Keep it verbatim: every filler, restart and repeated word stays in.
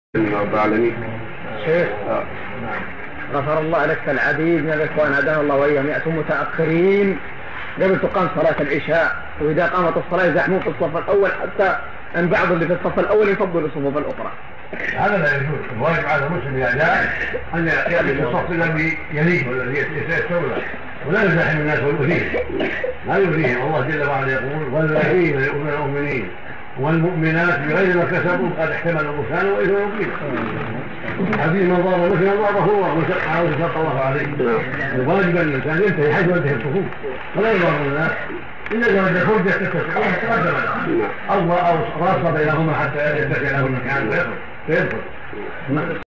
رب العالمين. شيخ غفر الله لك، العديد من الاخوان هدانا الله واياهم ياتون متاخرين قبل تقام صلاه العشاء، واذا قامت الصلاه يزحمون في الصف الاول حتى ان بعض اللي في الصف الاول يفضل الصفوف الاخرى. هذا لا يجوز. الواجب على المسلم اذا جاء ان ياتي في الصف الذي يليه والذي يستوعب، ولا يزاحم الناس ويؤذيهم، لا يؤذيهم. الله جل وعلا يقول: والذين يؤمنون المؤمنين والمؤمنات بغير ما كسبوا قد احتملوا بهتانا واثما مبينا. حديث من ضار مثل ضاره هو وشق الله عليه. الواجب ان الانسان ينتهي حيث ينتهي الصفوف ولا يضار الناس الا اذا وجد حجه تتقدم او او راص بينهما حتى يتسع له المكان ويدخل.